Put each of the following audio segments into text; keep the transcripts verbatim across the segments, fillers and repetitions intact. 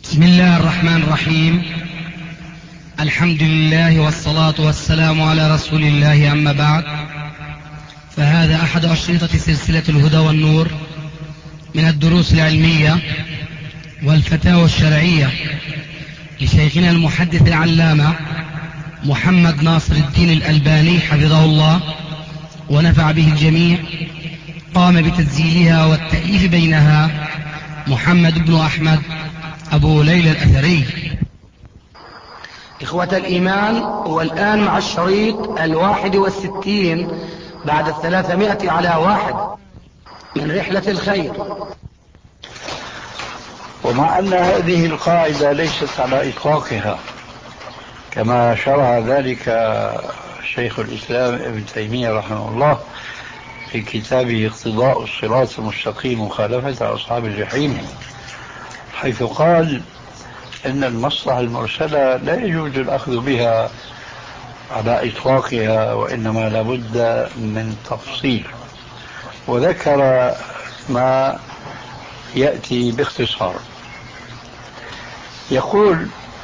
بسم الله الرحمن الرحيم. الحمد لله والصلاة والسلام على رسول الله، أما بعد، فهذا أحد أشرطة سلسلة الهدى والنور من الدروس العلمية والفتاوى الشرعية لشيخنا المحدث العلامة محمد ناصر الدين الألباني حفظه الله ونفع به الجميع. قام بتسجيلها والتأليف بينها محمد بن أحمد أبو ليلى الأثري. إخوة الإيمان، والآن مع الشريط الواحد والستين بعد الثلاثمائة على واحد من رحلة الخير. ومع أن هذه القاعدة ليست على إطلاقها كما شرع ذلك شيخ الإسلام ابن تيمية رحمه الله في كتابه اقتضاء الصراط المستقيم مخالفة أصحاب الجحيم، حيث قال إن المصلحة المرسلة لا يجوز الأخذ بها على إطلاقها، وإنما لابد من تفصيل، وذكر ما يأتي باختصار. يقول: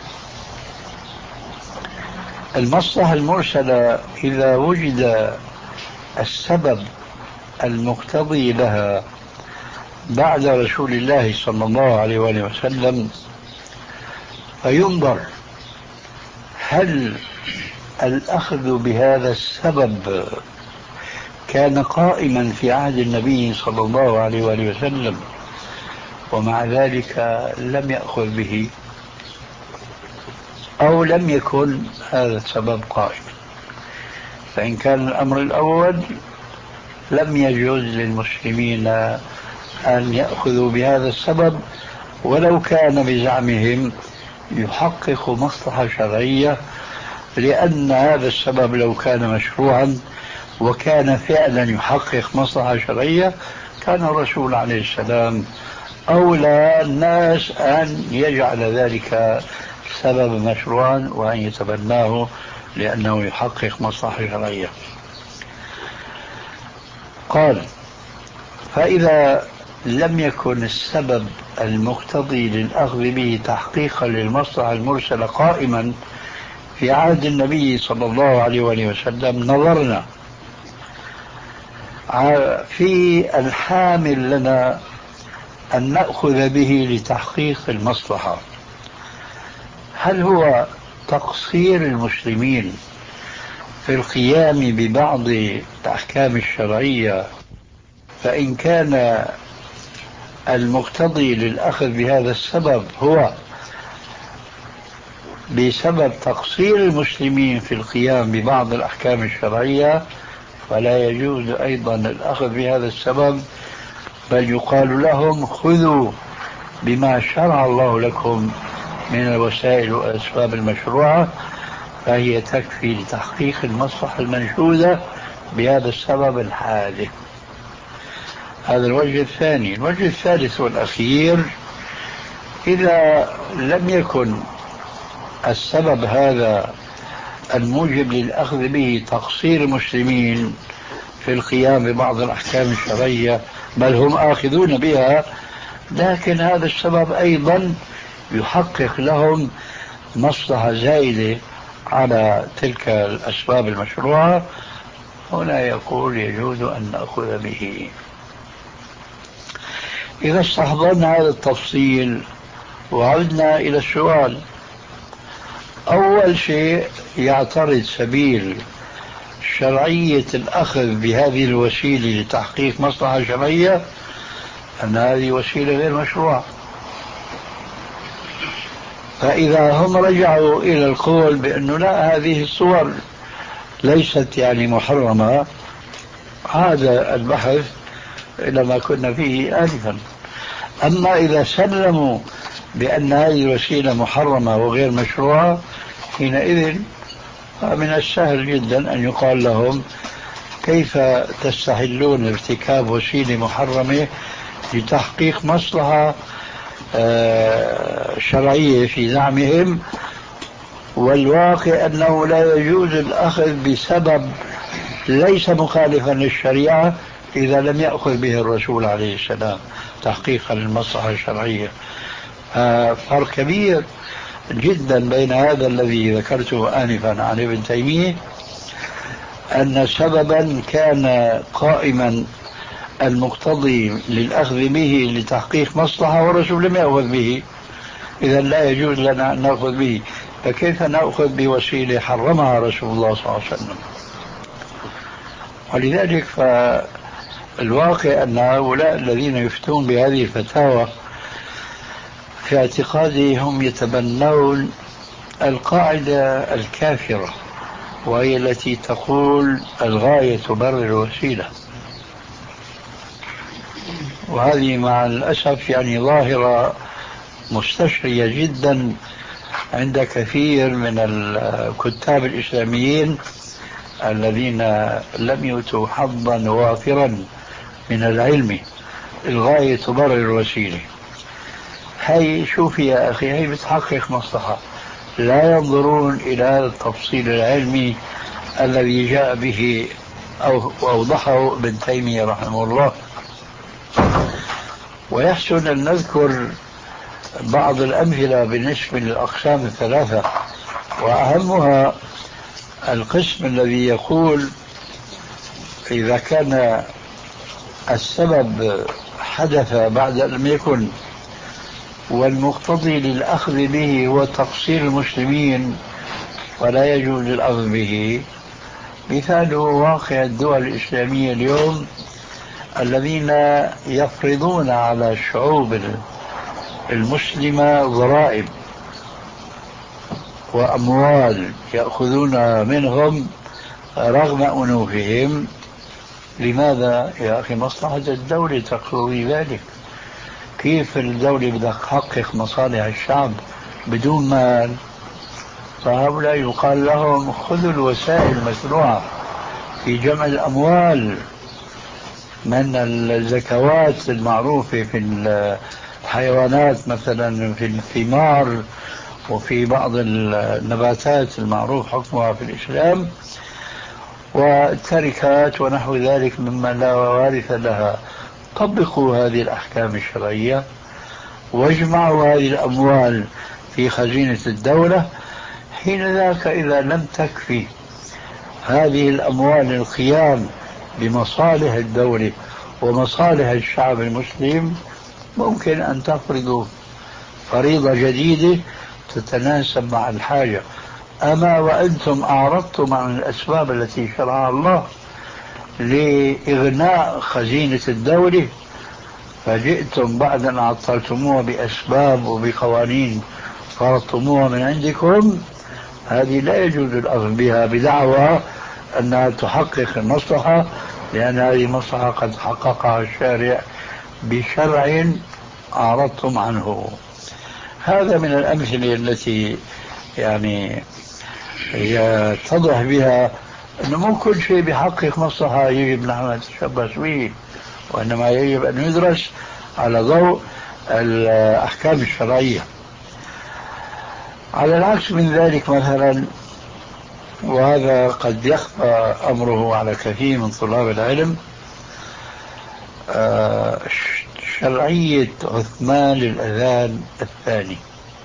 المصلحة المرسلة إذا وجد السبب المقتضي لها بعد رسول الله صلى الله عليه وآله وسلم، فينظر هل الأخذ بهذا السبب كان قائما في عهد النبي صلى الله عليه وآله وسلم ومع ذلك لم يأخذ به، أو لم يكن هذا السبب قائما. فإن كان الأمر الأول لم يجوز للمسلمين أن يأخذوا بهذا السبب ولو كان بزعمهم يحقق مصلحة شرعية، لأن هذا السبب لو كان مشروعا وكان فعلا يحقق مصلحة شرعية كان الرسول عليه السلام أولى الناس أن يجعل ذلك سبب مشروعا وأن يتبناه لأنه يحقق مصلحة شرعية. قال: فإذا لم يكن السبب المقتضي للأخذ به تحقيقا للمصلحة المرسلة قائما في عهد النبي صلى الله عليه وآله وسلم، نظرنا في الحامل لنا أن نأخذ به لتحقيق المصلحة، هل هو تقصير المسلمين في القيام ببعض الأحكام الشرعية، فإن كان المقتضي للأخذ بهذا السبب هو بسبب تقصير المسلمين في القيام ببعض الأحكام الشرعية، فلا يجوز أيضا الأخذ بهذا السبب، بل يقال لهم خذوا بما شرع الله لكم من الوسائل والأسباب المشروعة، فهي تكفي لتحقيق المصلحة المنشودة بهذا السبب الحادث. هذا الوجه الثاني. الوجه الثالث والأخير: إذا لم يكن السبب هذا الموجب للأخذ به تقصير المسلمين في القيام ببعض الأحكام الشرعية، بل هم آخذون بها، لكن هذا السبب أيضا يحقق لهم مصلحة زائدة على تلك الأسباب المشروعة، هنا يقول يجوز أن نأخذ به. إذا استحضرنا هذا التفصيل وعدنا إلى السؤال، أول شيء يعترض سبيل شرعية الأخذ بهذه الوسيلة لتحقيق مصلحة شرعية أن هذه وسيلة غير مشروعة. فإذا هم رجعوا إلى القول بأنه لا، هذه الصور ليست يعني محرمة، هذا البحث إلى ما كنا فيه آنفا. أما إذا سلموا بأن هذه الوسيلة محرمة وغير مشروعة، حينئذ من السهل جدا أن يقال لهم كيف تستحلون ارتكاب وسيلة محرمة لتحقيق مصلحة شرعية في زعمهم، والواقع أنه لا يجوز الأخذ بسبب ليس مخالفا للشريعة إذا لم يأخذ به الرسول عليه السلام تحقيقا للمصلحة الشرعية. آه فرق كبير جدا بين هذا الذي ذكرته آنفا عن ابن تيمية، أن سببا كان قائما المقتضي للأخذ به لتحقيق مصلحة والرسول لم يأخذ به، إذا لا يجوز لنا أن نأخذ به، فكيف نأخذ بوسيلة حرمها رسول الله صلى الله عليه وسلم؟ ولذلك فالواقع أن هؤلاء الذين يفتون بهذه الفتاوى في اعتقادي هم يتبنون القاعدة الكافرة، وهي التي تقول الغاية تبرر الوسيلة، وهذه مع الأسف يعني ظاهرة مستشرية جدا عند كثير من الكتاب الإسلاميين الذين لم يؤتوا حظا وافرا من العلم. الغاية تبرر الوسيلة، هي شوفي يا أخي، هي بتحقق مصلحة، لا ينظرون إلى هذا التفصيل العلمي الذي جاء به أو أوضحه ابن تيمية رحمه الله. ويحسن أن نذكر بعض الأمثلة بالنسبة للأقسام الثلاثة، وأهمها القسم الذي يقول إذا كان السبب حدث بعد أن لم يكن والمقتضي للأخذ به هو تقصير المسلمين ولا يجوز الأخذ به. مثاله واقع الدول الإسلامية اليوم الذين يفرضون على الشعوب المسلمة ضرائب وأموال يأخذون منهم رغم أنوفهم. لماذا يا أخي؟ مصلحة الدولة تقتضي ذلك. كيف الدولة بدها تحقق مصالح الشعب بدون مال؟ فهؤلاء يقال لهم خذوا الوسائل المشروعة في جمع الأموال من الزكوات المعروفة في الحيوانات مثلا، في الثمار وفي بعض النباتات المعروف حكمها في الإسلام، والتركات ونحو ذلك مما لا وارث لها. طبقوا هذه الأحكام الشرعية واجمعوا هذه الأموال في خزينة الدولة. حين ذاك إذا لم تكفي هذه الأموال القيام بمصالح الدولة ومصالح الشعب المسلم، ممكن أن تفرضوا فريضة جديدة تتناسب مع الحاجة. أما وأنتم أعرضتم عن الأسباب التي شرعها الله لإغناء خزينة الدولة، فجئتم بعد أن عطلتموها بأسباب وبقوانين فرضتموها من عندكم، هذه لا يجوز الأخذ بها بدعوى أنها تحقق المصلحة، لأن هذه المصلحة قد حققها الشارع بشرع أعرضتم عنه. هذا من الأمثلة التي يعني يتضح بها أنه مو كل شيء بيحقق مصلحة يجب نحن نتشبث به، وإنما يجب أن يدرس على ضوء الأحكام الشرعية. على العكس من ذلك مثلا، وهذا قد يخفى أمره على كثير من طلاب العلم، شرعية عثمان للأذان الثاني.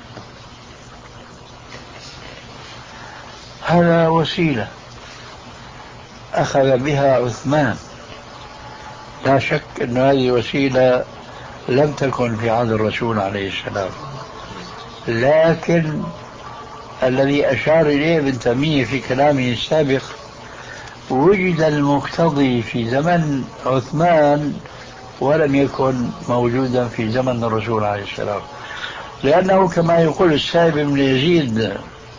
هذا وسيلة أخذ بها عثمان، لا شك أن هذه وسيلة لم تكن في عهد الرسول عليه السلام، لكن الذي أشار إليه ابن تيمية في كلامه السابق وجد المقتضي في زمن عثمان ولم يكن موجودا في زمن الرسول عليه السلام، لأنه كما يقول السائب بن يزيد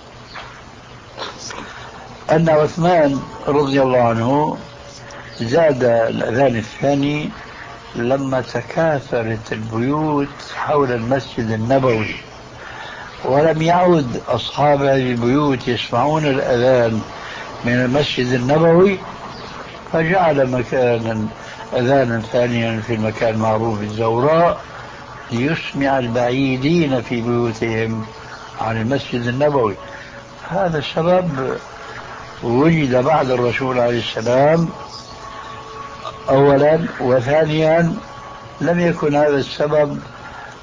أن عثمان رضي الله عنه زاد الأذان الثاني لما تكاثرت البيوت حول المسجد النبوي، ولم يعد أصحاب هذه البيوت يسمعون الأذان من المسجد النبوي، فجعل مكانا أذانا ثانيا في المكان المعروف بالزوراء ليسمع البعيدين في بيوتهم عن المسجد النبوي. هذا السبب وجد بعد الرسول عليه السلام أولا، وثانيا لم يكن هذا السبب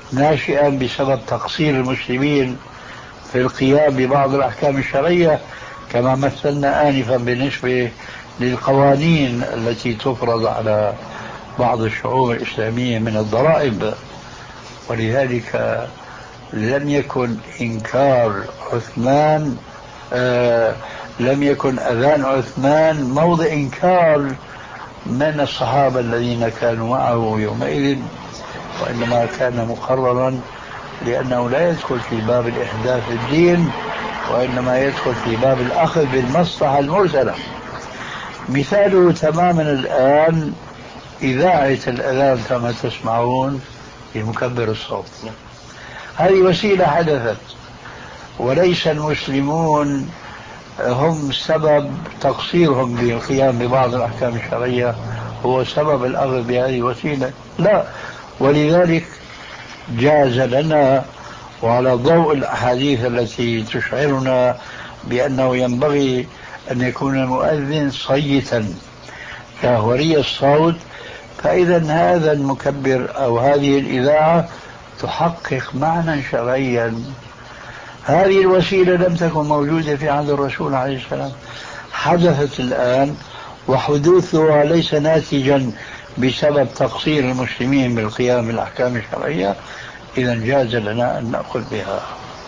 ناشئا بسبب تقصير المسلمين في القيام ببعض الأحكام الشرعية، كما مثلنا آنفا بالنسبة للقوانين التي تفرض على بعض الشعوب الإسلامية من الضرائب. ولذلك لم يكن إنكار عثمان آه لم يكن أذان عثمان موضع إنكار من الصحابة الذين كانوا معه يومئذ، وإنما كان مقررا لأنه لا يدخل في باب الإحداث في الدين، وإنما يدخل في باب الأخذ بالمصلحة المرسلة. مثاله تماما الآن إذاعة الأذان كما تسمعون بمكبر الصوت، هذه وسيلة حدثت، وليس المسلمون هم سبب تقصيرهم بالقيام ببعض الأحكام الشرعية هو سبب الأخذ بهذه الوسيلة، لا. ولذلك جاز لنا، وعلى ضوء الأحاديث التي تشعرنا بأنه ينبغي أن يكون المؤذن صيتا كهوري الصوت، فإذا هذا المكبر أو هذه الإذاعة تحقق معنى شرعيا. هذه الوسيلة لم تكن موجودة في عهد الرسول عليه السلام، حدثت الآن، وحدوثها ليس ناتجا بسبب تقصير المسلمين بالقيام بالأحكام الشرعية، إذا جاز لنا أن نأخذ بها.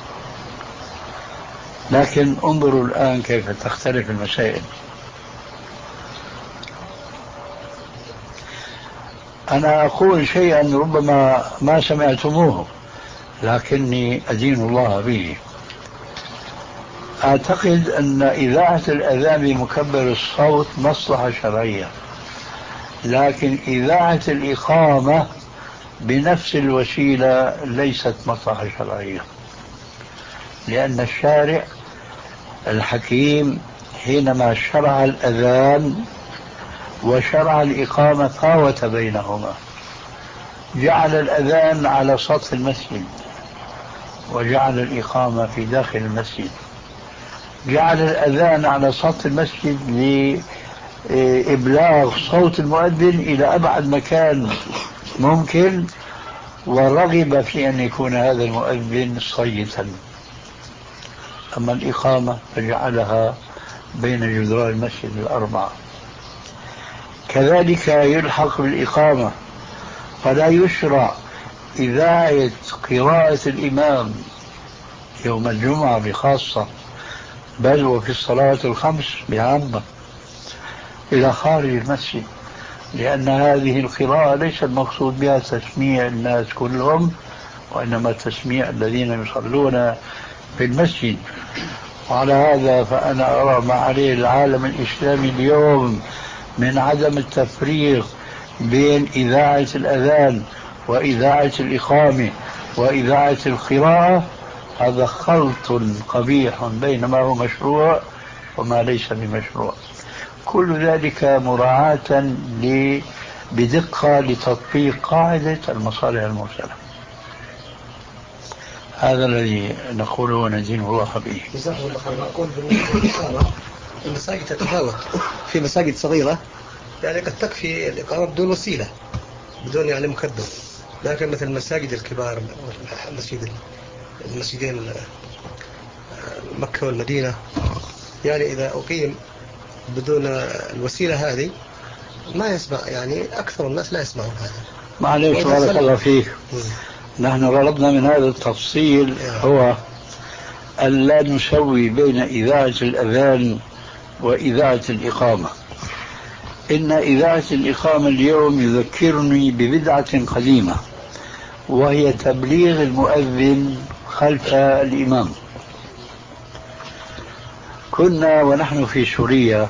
لكن انظروا الآن كيف تختلف المسائل. أنا أقول شيئا ربما ما سمعتموه لكني أدين الله به. أعتقد أن إذاعة الأذان بمكبر الصوت مصلحة شرعية، لكن إذاعة الإقامة بنفس الوسيلة ليست مصلحة شرعية، لأن الشارع الحكيم حينما شرع الأذان وشرع الإقامة فاوت بينهما، جعل الأذان على سطح المسجد وجعل الإقامة في داخل المسجد، جعل الأذان على سطح المسجد لإبلاغ صوت المؤذن إلى أبعد مكان ممكن، ورغب في أن يكون هذا المؤذن صيتا. أما الإقامة فجعلها بين جدران المسجد الأربعة. كذلك يلحق بالإقامة، فلا يشرع إذاعة قراءة الإمام يوم الجمعة بخاصة، بل وفي الصلاة الخمس بعامة إلى خارج المسجد، لأن هذه القراءة ليس المقصود بها تسميع الناس كلهم، وإنما تسميع الذين يصلون في المسجد. وعلى هذا فأنا أرى ما عليه العالم الإسلامي اليوم من عدم التفريق بين إذاعة الأذان وإذاعة الإقامة وإذاعة القراءة، هذا خلط قبيح بين ما هو مشروع وما ليس بمشروع. كل ذلك مراعاة بدقة لتطبيق قاعدة المصالح المرسلة. هذا الذي نقوله وندين الله به. نقول بالنسبة المساجد تتفاوت، في مساجد صغيرة يعني قد تكفي الإقامة بدون وسيلة، بدون يعني مكبر، لكن مثل المساجد الكبار، المسجد المسجدين مكة والمدينة، يعني إذا أقيم بدون الوسيلة هذه ما يسمع، يعني أكثر الناس لا يسمعون هذا. معليش بارك الله فيك. نحن غرضنا من هذا التفصيل هو أن لا نسوي بين إذاعة الأذان وإذاعة الإقامة. إن إذاعة الإقامة اليوم يذكرني ببدعة قديمة، وهي تبليغ المؤذن خلف الإمام. كنا ونحن في سوريا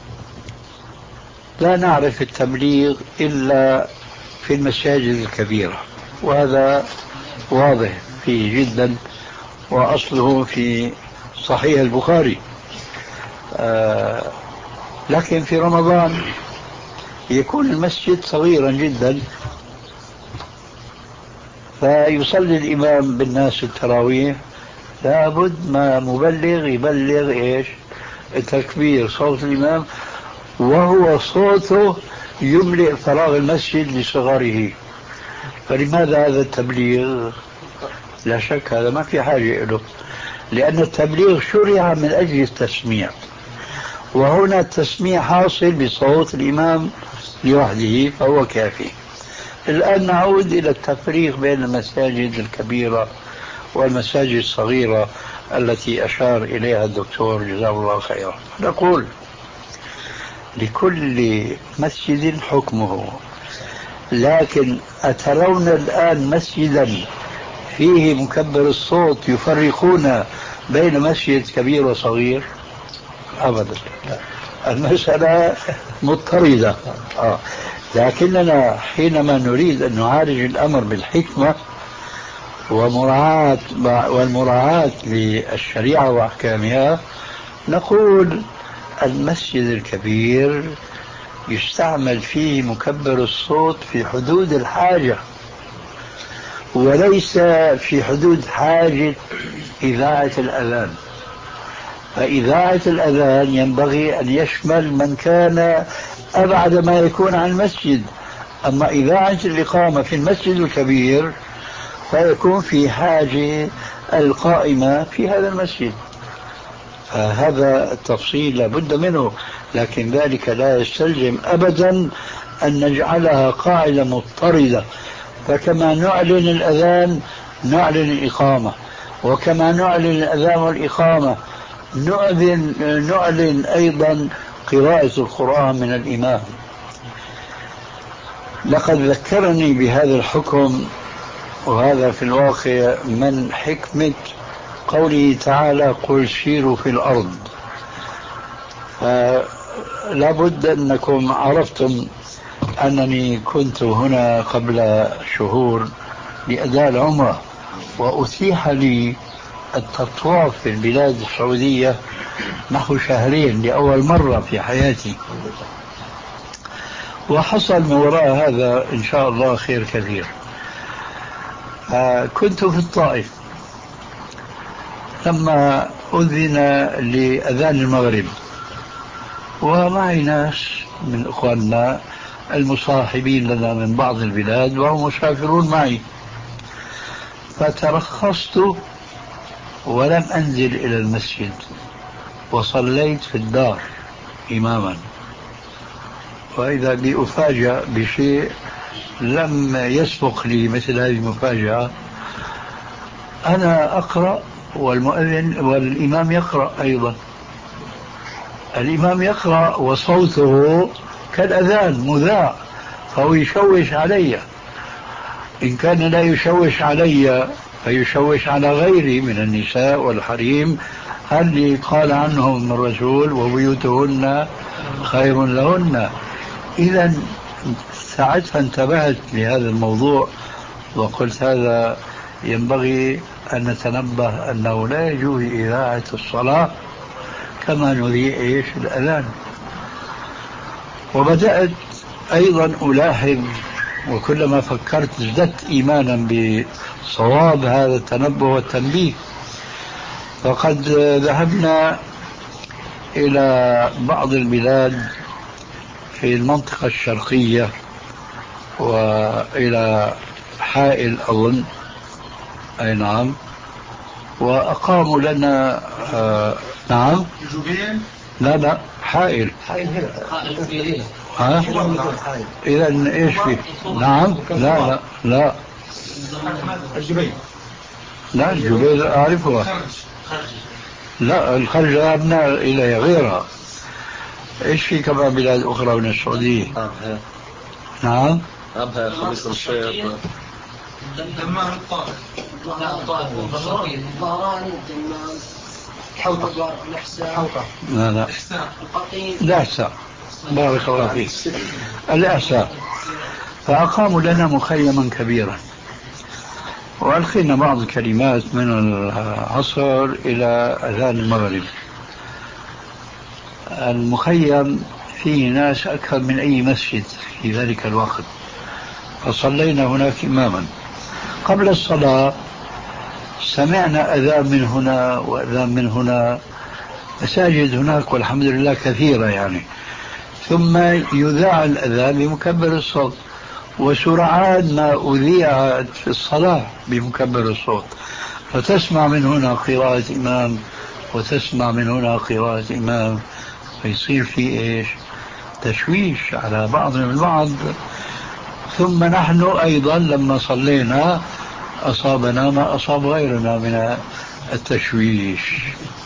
لا نعرف التبليغ إلا في المساجد الكبيرة، وهذا واضح فيه جدا، وأصله في صحيح البخاري. آه لكن في رمضان يكون المسجد صغيرا جدا، فيصلي الإمام بالناس التراويح، لابد ما مبلغ يبلغ إيش؟ التكبير، صوت الإمام، وهو صوته يملئ فراغ المسجد لصغره. فلماذا هذا التبليغ؟ لا شك هذا ما في حاجة له، لأن التبليغ شرع من أجل التسميع، وهنا التسميع حاصل بصوت الإمام لوحده فهو كافي. الآن نعود إلى التفريق بين المساجد الكبيرة والمساجد الصغيرة التي أشار إليها الدكتور جزاه الله خيرا. نقول لكل مسجد حكمه، لكن أترون الآن مسجدا فيه مكبر الصوت يفرقون بين مسجد كبير وصغير؟ أبدا، المسألة مضطردة. آه. لكننا حينما نريد أن نعالج الأمر بالحكمة ومراعاة والمراعاة للشريعة وأحكامها، نقول المسجد الكبير يستعمل فيه مكبر الصوت في حدود الحاجة، وليس في حدود حاجة إذاعة الأذان. فإذاعة الأذان ينبغي أن يشمل من كان أبعد ما يكون عن المسجد، أما إذاعة الإقامة في المسجد الكبير فيكون في حاجة القائمة في هذا المسجد. فهذا التفصيل لابد منه، لكن ذلك لا يستلزم أبدا أن نجعلها قاعدة مضطردة. فكما نعلن الأذان نعلن الإقامة، وكما نعلن الأذان والإقامة نعلن, نعلن أيضا قراءة القرآن من الإمام. لقد ذكرني بهذا الحكم، وهذا في الواقع من حكمة قوله تعالى قل سيروا في الأرض. فلا بد أنكم عرفتم أنني كنت هنا قبل شهور لأداء العمرة، وأتيح لي التطواف في البلاد السعودية نحو شهرين لأول مرة في حياتي، وحصل من وراء هذا إن شاء الله خير كثير. كنت في الطائف لما أذن لأذان المغرب، ومعي ناس من إخواننا المصاحبين لنا من بعض البلاد وهم مسافرون معي، فترخصت ولم أنزل إلى المسجد وصليت في الدار إماما. وإذا بي أفاجأ بشيء لم يسبق لي مثل هذه المفاجأة، أنا أقرأ والمؤذن والإمام يقرأ أيضا. الإمام يقرأ وصوته كالأذان مذاع، فهو يشوش علي. إن كان لا يشوش علي فيشوش على غيري من النساء والحريم اللي قال عنهم الرسول وبيوتهن خير لهن. إذا ساعتها انتبهت لهذا الموضوع وقلت هذا ينبغي أن نتنبه أنه لا يجوز إذاعة الصلاة كما نذيع إيش الأذان. وبدأت أيضا ألاحظ، وكلما فكرت ازددت إيمانا بصواب هذا التنبه والتنبيه. فقد ذهبنا إلى بعض البلاد في المنطقة الشرقية وإلى حائل أظن، أي نعم، وأقاموا لنا آه نعم جبيل لا لا حائل حائل هنا ها إذا إيش فيه؟ نعم لا لا لا الجبيل لا الجبيل أعرفها، لا الخرج ذهبنا إلى غيرها. إيش في كمان بلاد أخرى من السعودية؟ أبها نعم أبها خميس الشيط دمام الطائف الطائف ظهران دمام حوطة الإحساء لا لا القطيف الإحساء بارك الله فيك الإحساء. فأقاموا لنا مخيما كبيرا وألقينا بعض الكلمات من العصر إلى أذان المغرب. المخيم فيه ناس أكثر من أي مسجد في ذلك الوقت، فصلينا هناك إماما. قبل الصلاة سمعنا أذان من هنا وأذان من هنا، مساجد هناك والحمد لله كثيرة يعني. ثم يذاع الأذان بمكبر الصوت، وسرعان ما أذيعت في الصلاة بمكبر الصوت، فتسمع من هنا قراءة إمام وتسمع من هنا قراءة إمام، فيصير في إيش تشويش على بعضنا البعض. ثم نحن أيضا لما صلينا أصابنا ما أصاب غيرنا من التشويش.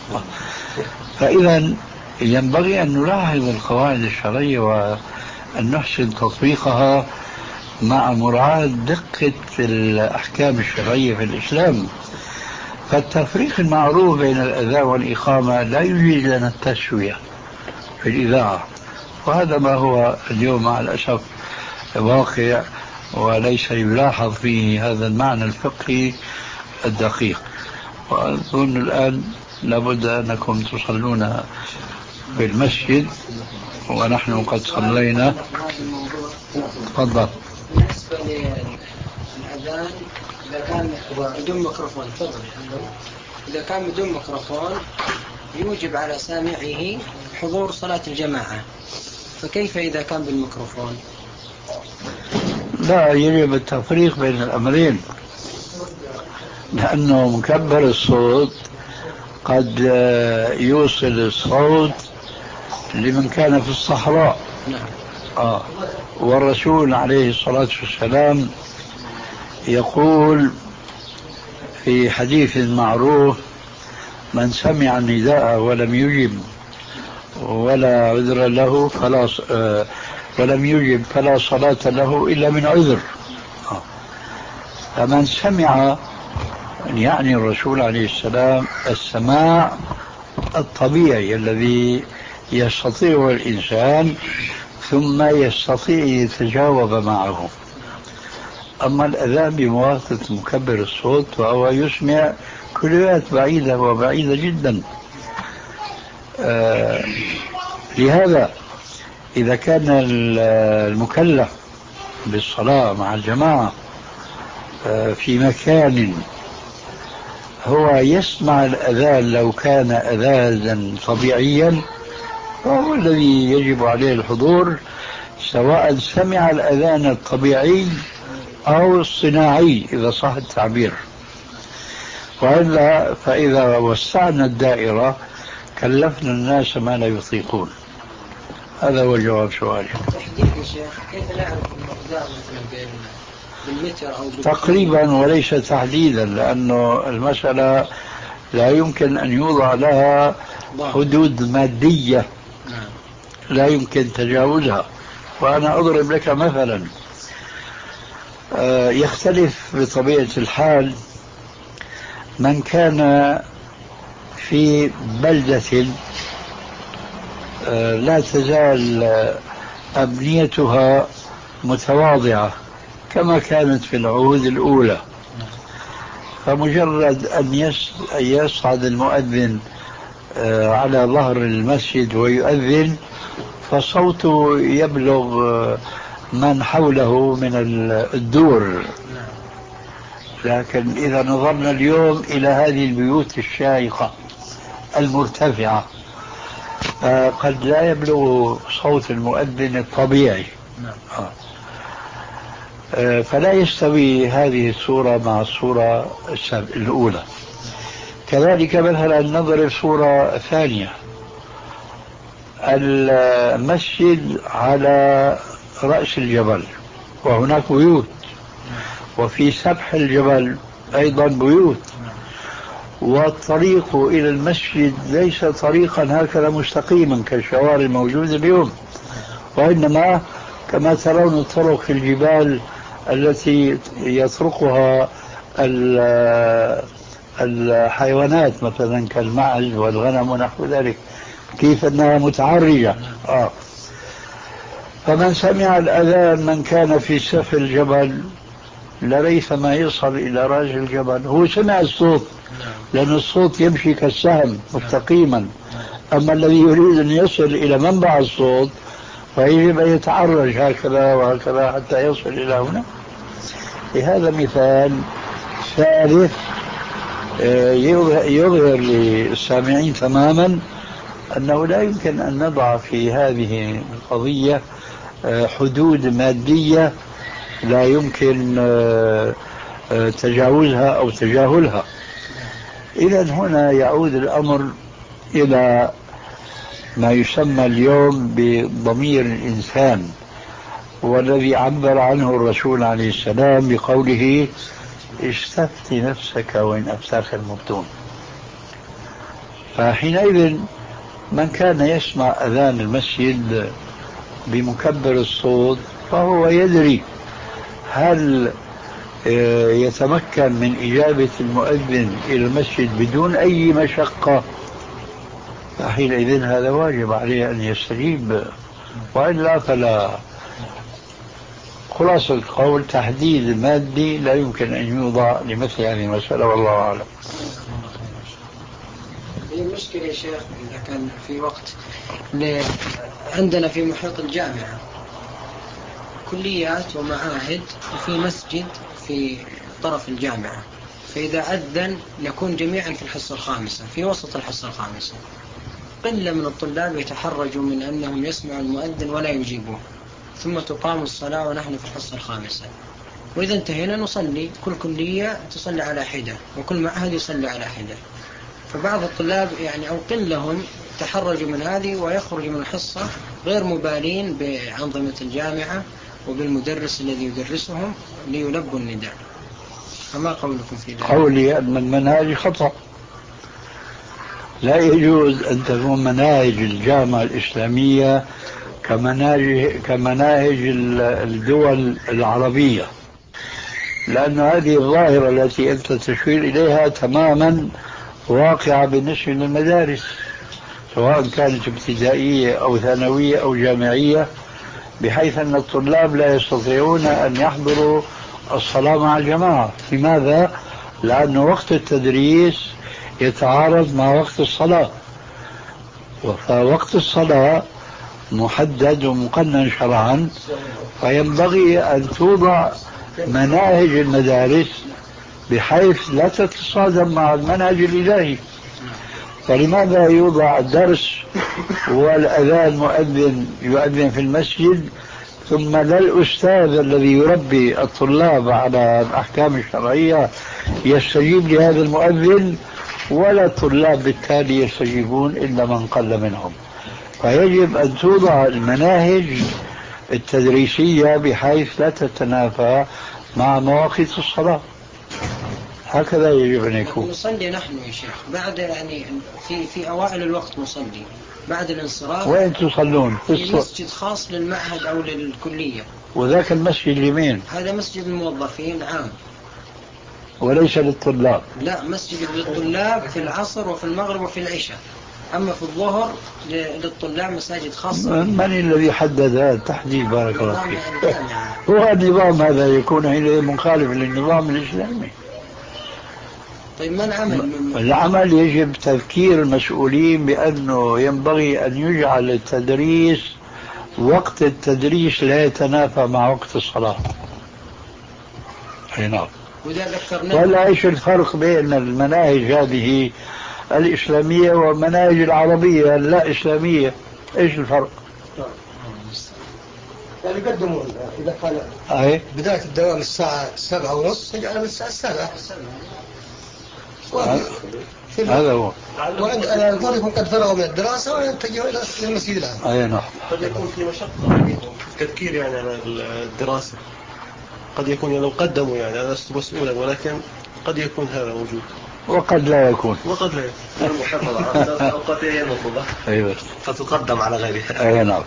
فإذا ينبغي أن نلاحظ القواعد الشرعية وأن نحسن تطبيقها مع مراعاة دقة الأحكام الشرعية في الإسلام. فالتفريق المعروف بين الأذان والإقامة لا يوجد لنا التسوية في الإذاعة، وهذا ما هو اليوم مع الأسف واقع، وليس يلاحظ فيه هذا المعنى الفقهي الدقيق. وأظن الآن لابد أنكم تصلون في المسجد ونحن قد صلينا. تفضل. بالنسبة للأذان إذا كان بدون ميكروفون، تفضل. إذا كان بدون ميكروفون يوجب على سامعه حضور صلاة الجماعة، فكيف إذا كان بالميكروفون؟ لا، يجب التفريق بين الأمرين، لأنه مكبر الصوت قد يوصل الصوت لمن كان في الصحراء. آه. والرسول عليه الصلاة والسلام يقول في حديث معروف: من سمع النداء ولم يجب ولا عذر له فلا آه ولم يجب فلا صلاة له إلا من عذر. آه. فمن سمع، يعني الرسول عليه السلام، السماع الطبيعي الذي يستطيع الإنسان ثم يستطيع يتجاوب معه. أما الأذان بمواسطة مكبر الصوت فهو يسمع كليات بعيدة وبعيدة جدا. آه لهذا إذا كان المكلف بالصلاة مع الجماعة آه في مكان هو يسمع الأذان، لو كان أذانا طبيعيا فهو الذي يجب عليه الحضور، سواء سمع الأذان الطبيعي أو الصناعي إذا صح التعبير. وإلا فإذا وسعنا الدائرة كلفنا الناس ما لا يطيقون. هذا هو جواب سؤالي. تحديد يا شيخ، كيف نعرف المقدار مثلا بالمتر أو بالكيلو؟ تقريبا وليس تحديدا، لأنه المسألة لا يمكن أن يوضع لها حدود مادية لا يمكن تجاوزها. وأنا أضرب لك مثلا يختلف بطبيعة الحال من كان في بلدة لا تزال أبنيتها متواضعة كما كانت في العهود الأولى، فمجرد أن يصعد المؤذن على ظهر المسجد ويؤذن فصوته يبلغ من حوله من الدور. لكن إذا نظرنا اليوم إلى هذه البيوت الشاهقة المرتفعة قد لا يبلغ صوت المؤذن الطبيعي، فلا يستوي هذه الصورة مع الصورة الأولى. كذلك مثلا نضرب صورة ثانية: المسجد على رأس الجبل وهناك بيوت، وفي سفح الجبل أيضا بيوت، والطريق إلى المسجد ليس طريقا هكذا مستقيما كالشوارع الموجودة اليوم، وإنما كما ترون الطرق في الجبال التي يطرقها الحيوانات مثلا كالمعز والغنم ونحو ذلك، كيف أنها متعرجة. آه. فمن سمع الأذان من كان في سفح الجبل لريثما يصل إلى راس الجبل، هو سمع الصوت لأن الصوت يمشي كالسهم مستقيما، أما الذي يريد أن يصل إلى منبع الصوت فيجب أن يتعرج هكذا وهكذا حتى يصل إلى هنا. لهذا مثال ثالث يظهر للسامعين تماما أنه لا يمكن أن نضع في هذه القضية حدود مادية لا يمكن تجاوزها أو تجاهلها. إذا هنا يعود الأمر إلى ما يسمى اليوم بضمير الإنسان، والذي عبر عنه الرسول عليه السلام بقوله استفت نفسك وإن أفتاك المبتون. فحينئذ من كان يسمع أذان المسجد بمكبر الصوت فهو يدري هل يتمكن من إجابة المؤذن إلى المسجد بدون أي مشقة، فحينئذ هذا واجب عليه أن يستجيب، وإلا فلا. خلاصة القول تحديد المادي لا يمكن أن يوضع لمثل هذه المسألة، والله أعلم. هي المشكلة يا شيخ إذا كان في وقت عندنا في محيط الجامعة كليات ومعاهد وفي مسجد في طرف الجامعة، فإذا أذن نكون جميعا في الحصة الخامسة في وسط الحصة الخامسة، قلة من الطلاب يتحرجوا من أنهم يسمعوا المؤذن ولا يجيبوه، ثم تقام الصلاة ونحن في الحصة الخامسة، وإذا انتهينا نصلي، كل كلية تصلي على حدة وكل معهد يصلي على حدة. فبعض الطلاب يعني أو قلهم تحرجوا من هذه ويخرجوا من الحصة غير مبالين بأنظمة الجامعة وبالمدرس الذي يدرسهم ليلبوا النداء. فما قولكم في ذلك؟ قولي أن المناهج خطأ، لا يجوز أن تكون مناهج الجامعة الإسلامية كمناهج, كمناهج الدول العربية، لأن هذه الظاهرة التي أنت تشير إليها تماما واقعة بالنسبة للمدارس، سواء كانت ابتدائية أو ثانوية أو جامعية، بحيث أن الطلاب لا يستطيعون أن يحضروا الصلاة مع الجماعة. لماذا؟ لأن وقت التدريس يتعارض مع وقت الصلاة، فوقت الصلاة محدد ومقنن شرعا، فينبغي أن توضع مناهج المدارس بحيث لا تتصادم مع المنهج الإلهي. فلماذا يوضع الدرس والأذان مؤذن يؤذن في المسجد، ثم لا الأستاذ الذي يربي الطلاب على الأحكام الشرعية يستجيب لهذا المؤذن، ولا الطلاب بالتالي يستجيبون إلا من قل منهم. فيجب أن توضع المناهج التدريسية بحيث لا تتنافى مع مواقيت الصلاة، هكذا يجب أن يكون. نصلي نحن يا شيخ بعد يعني في في أوائل الوقت نصلي، بعد الانصراف وين تصلون؟ في مسجد خاص للمعهد أو للكلية. وذاك المسجد لمين؟ هذا مسجد الموظفين عام وليس للطلاب. لا، مسجد للطلاب في العصر وفي المغرب وفي العشاء، أما في الظهر للطلاب مساجد خاصة. من الذي حدد هذا التحديد؟ بارك الله فيك. هو النظام هذا يكون مخالف للنظام الإسلامي. طيب ما العمل؟ العمل يجب تذكير المسؤولين بأنه ينبغي أن يجعل التدريس وقت التدريس لا يتنافى مع وقت الصلاة. أي نعم. ولا إيش الفرق بين المناهج هذه الإسلامية والمناهج العربية اللا إسلامية؟ إيش الفرق؟ يعني يقدمون إذا كان أي بداية الدوام الساعة سبعة ونص يجعل من الساعة السابعة. هذا هو. وعند الأطفال يكون قد فرغوا من الدراسة ويتجهوا إلى المسجد الآن. أي نعم. قد يكون في مشقة في التفكير يعني على الدراسة، قد يكون لو قدموا يعني أنا لست مسؤولا، ولكن قد يكون هذا موجود وقد لا يكون. وقد لا يكون. المحافظة على أوقاتها هي المطلوبة. أيوة. فتقدم على غيرها. أي نعم.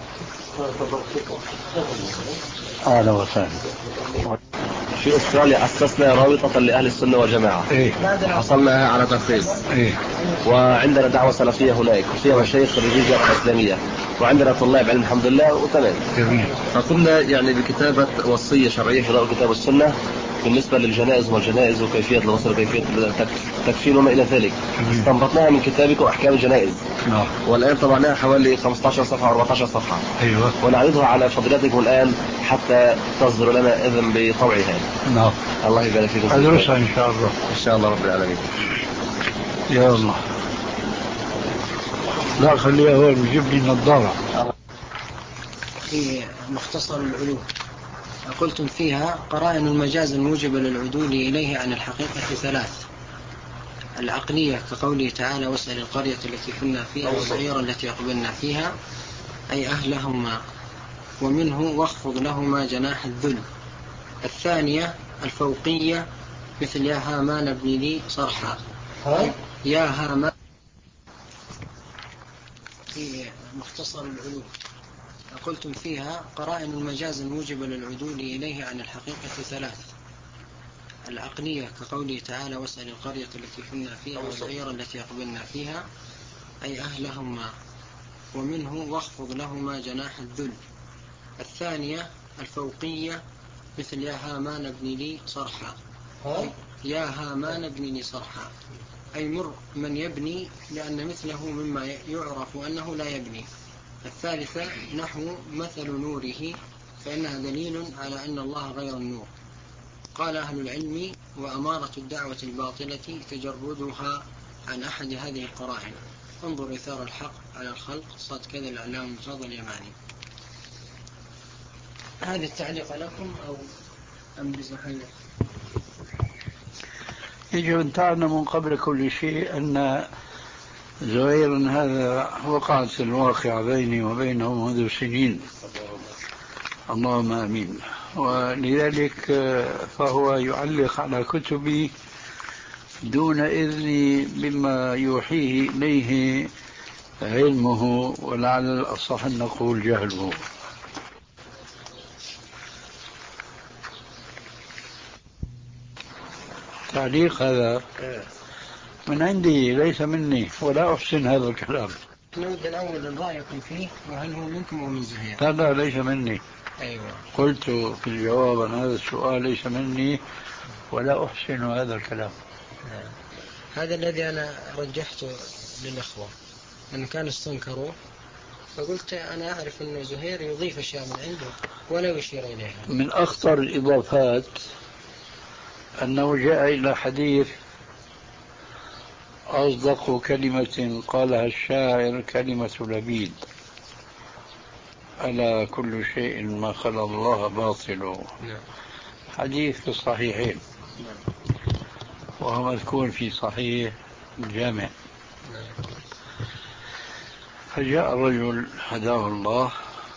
أهلا وسهلا. في أستراليا أسسنا رابطة لأهل السنة والجماعة. إيه؟ حصلنا على ترخيص. إيه؟ وعندنا دعوة سلفية هناك فيها مشايخ خريجي جامعة إسلامية، وعندنا طلاب علم الحمد لله وتمام. جميل. فقمنا يعني بكتابة وصية شرعية في ضوء الكتاب والسنة بالنسبة للجنائز والجنائز وكيفية الغسل وكيفية التكفين وما إلى ذلك. استنبطناها من كتابكم أحكام الجنائز. نعم. والآن طبعناها حوالي خمسة عشر صفحة أو أربعة عشر صفحة. أيوة. ونعرضها على فضيلتكم الآن حتى تصدر لنا إذن بطبعها. نعم. الله يبارك فيكم. أدرسها إن شاء الله. إن شاء الله رب العالمين. يا الله. لا خليها هو يجيب لي نظارة. في مختصر العلوم قلتم فيها قرائن المجاز الموجبة للعدول إليه عن الحقيقة ثلاث: العقلية كقوله تعالى واسأل القرية التي كنا فيها والعير التي أقبلنا فيها أي أهلهما ومنه واخفض لهما جناح الذل. الثانية الفوقية مثل يا هامان ابن لي صرحا يا هامان في مختصر العلوم. قلتم فيها قرائن المجاز الموجبة للعدول إليه عن الحقيقة ثلاث: العقلية كقوله تعالى واسأل القرية التي كنا فيها والعير التي أقبلنا فيها أي أهلهما ومنه واخفض لهما جناح الذل. الثانية الفوقية مثل يا هامان ابن لي صرحا يا هامان ابن لي صرحا أي مر من يبني لأن مثله مما يعرف أنه لا يبني. الثالثة نحو مثل نوره فإنها دليل على أن الله غير النور. قال أهل العلم وأمارة الدعوة الباطلة تجردها عن أحد هذه القرائن. انظر إثار الحق على الخلق صاد كذا الإعلام المفاضل اليماني. هذا التعليق لكم أو أم بزهير؟ يجب أن تعلموا قبل كل شيء أن زهير هذا وقعت الواقعة بيني وبينه منذ سنين، اللهم آمين، ولذلك فهو يعلق على كتبي دون إذني بما يوحيه إليه علمه، ولعل الأصح أن نقول جهله. تعليق هذا من عندي ليس مني، ولا أحسن هذا الكلام. نود الأول رأيكم فيه وهل هو منكم أو من زهير؟ هذا ليس مني. أيوة. قلت في الجواب عن هذا السؤال ليس مني ولا أحسن هذا الكلام. هذا الذي أنا رجحته للأخوة أن كانوا استنكروا، فقلت أنا أعرف أن زهير يضيف أشياء من عنده ولا يشير إليها. من أخطر الإضافات أنه جاء إلى حديث أصدق كلمة قالها الشاعر كلمة لبيد ألا كل شيء ما خلا الله باطل. حديث في الصحيحين وهو مذكور في صحيح الجامع. فجاء الرجل هداه الله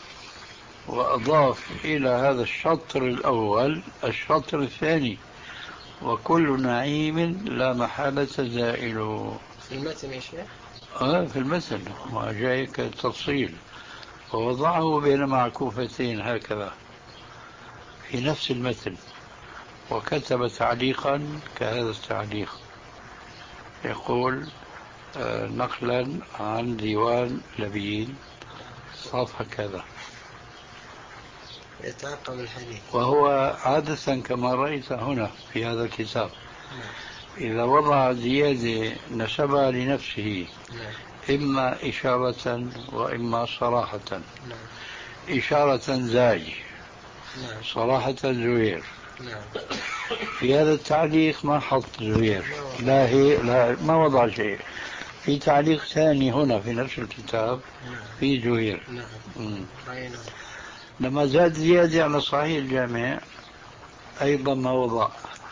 وأضاف إلى هذا الشطر الأول الشطر الثاني وكل نعيم لا محالة زائل. في المتن يا شيخ؟ آه في المتن ما جايك التفصيل، ووضعه بين معكوفتين هكذا في نفس المتن، وكتب تعليقا كهذا التعليق يقول آه نقلا عن ديوان لبيد صفحة كذا، يتعقب الحديث. وهو عادة كما رأيت هنا في هذا الكتاب إذا وضع زيادة نسبها لنفسه إما إشارة وإما صراحة. إشارة زاي، صراحة زوير. في هذا التعليق ما حط زوير، لا هي لا ما وضع شيء. في تعليق ثاني هنا في نفس الكتاب في زوير. لما زاد زيادة على صحيح الجامع أيضا ما وضع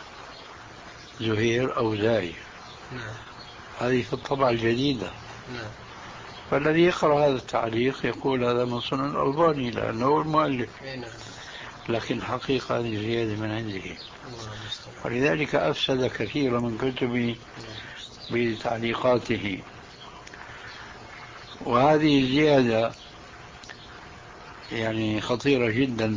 زهير أو زاي. هذه في الطبعة الجديدة. فالذي يقرأ هذا التعليق يقول هذا من سنن الألباني لأنه هو المؤلف، لكن حقيقة هذه زيادة من عنده، ولذلك أفسد كثيرا من كتبي بتعليقاته. وهذه الزيادة يعني خطيرة جدا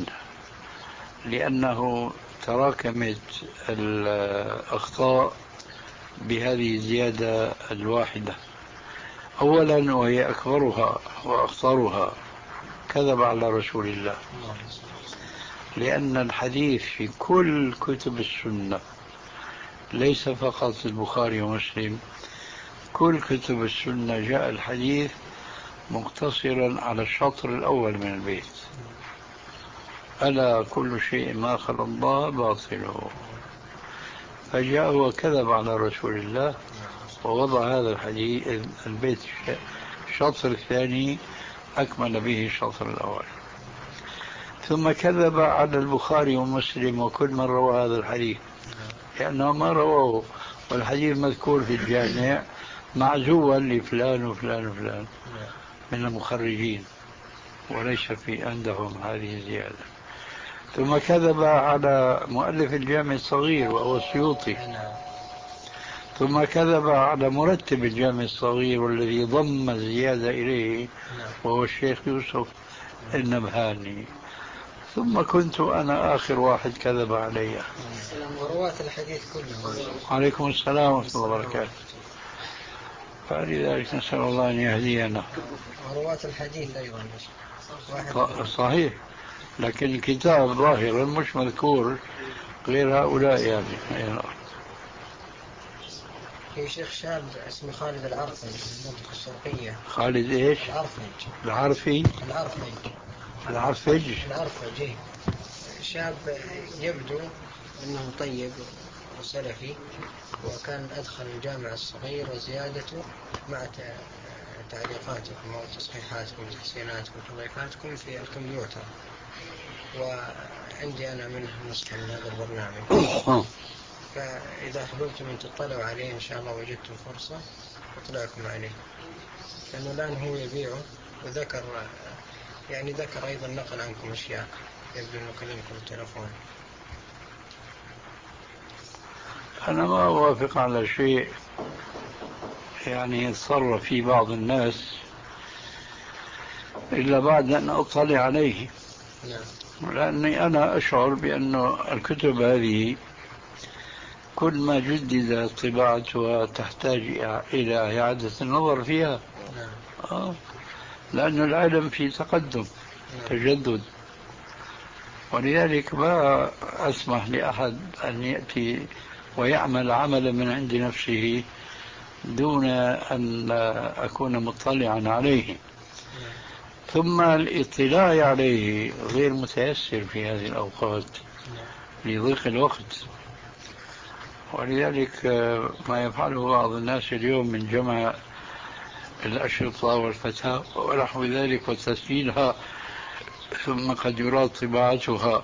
لأنه تراكمت الأخطاء بهذه الزيادة الواحدة. أولا وهي أكبرها وأخطرها كذب على رسول الله، لأن الحديث في كل كتب السنة ليس فقط البخاري ومسلم، كل كتب السنة جاء الحديث مقتصرا على الشطر الأول من البيت ألا كل شيء ما خلا الله باطل. فجاء وكذب على رسول الله ووضع هذا الحديث البيت الشطر الثاني أكمل به الشطر الأول. ثم كذب على البخاري ومسلم وكل من روى هذا الحديث، لأنه ما رواه، والحديث مذكور في الجامع معزوا لفلان وفلان وفلان من المخرجين، وليس في عندهم هذه الزيادة. ثم كذب على مؤلف الجامع الصغير وهو السيوطي، ثم كذب على مرتب الجامع الصغير والذي ضم الزيادة إليه وهو الشيخ يوسف النبهاني، ثم كنت أنا آخر واحد كذب علي. ورواة الحديث كلهم. عليكم السلام ورحمة الله وبركاته. فلذلك نسأل الله أن يهدينا. ورواة الحديث أيضا صحيح، لكن الكتاب ظاهرا مش مذكور غير هؤلاء يعني. في شيخ شاب اسمه خالد العرفي في المنطقة الشرقية. خالد ايش؟ العرفج. العرفي. العرفج. العرفج. العرفج. شاب يبدو انه طيب وسلفي، وكان ادخل الجامع الصغير وزيادته مع تعليقاتكم وتصحيحاتكم وتحسيناتكم وتضيفاتكم في الكمبيوتر، وعندي انا منه نسخة من هذا البرنامج، فإذا أحببتم أن تطلعوا عليه إن شاء الله وجدتم فرصة أطلعكم عليه، لأنه الآن هو يبيعه، وذكر يعني ذكر أيضا نقل عنكم أشياء، يبدو أنه كلمكم بالتلفون. أنا ما أوافق على شيء يعني يتصرف في بعض الناس إلا بعد أن أطلع عليه. نعم. لأني أنا أشعر بأن الكتب هذه كل ما جدد طباعتها تحتاج إلى إعادة النظر فيها. نعم. آه. لأن العالم في تقدم. نعم. تجدد، ولذلك ما أسمح لأحد أن يأتي ويعمل عملا من عند نفسه دون أن أكون مطلعا عليه. نعم. ثم الاطلاع عليه غير متيسر في هذه الأوقات. نعم. لضيق الوقت، ولذلك ما يفعله بعض الناس اليوم من جمع الأشرطة والفتاوى ونحو ذلك وتسجيلها ثم قد يراد طباعتها،